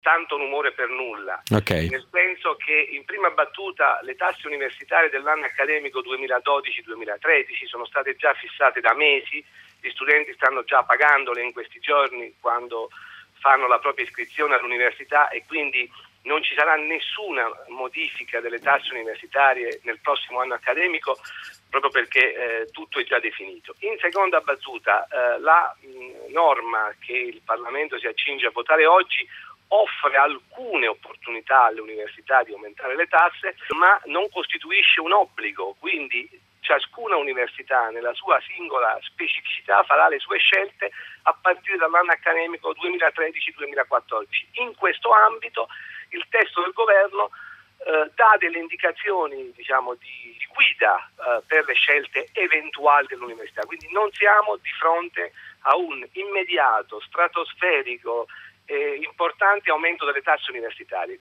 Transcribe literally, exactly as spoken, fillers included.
tanto rumore per nulla, okay. Nel senso che in prima battuta le tasse universitarie dell'anno accademico duemiladodici duemilatredici sono state già fissate da mesi, gli studenti stanno già pagandole in questi giorni quando fanno la propria iscrizione all'università e quindi non ci sarà nessuna modifica delle tasse universitarie nel prossimo anno accademico proprio perché eh, tutto è già definito. In seconda battuta eh, la mh, norma che il Parlamento si accinge a votare oggi offre alcune opportunità alle università di aumentare le tasse, ma non costituisce un obbligo, quindi ciascuna università nella sua singola specificità farà le sue scelte a partire dall'anno accademico duemilatredici duemilaquattordici. In questo ambito il testo del governo eh, dà delle indicazioni, diciamo, di, di guida eh, per le scelte eventuali dell'università, quindi non siamo di fronte a un immediato, stratosferico e importante aumento delle tasse universitarie.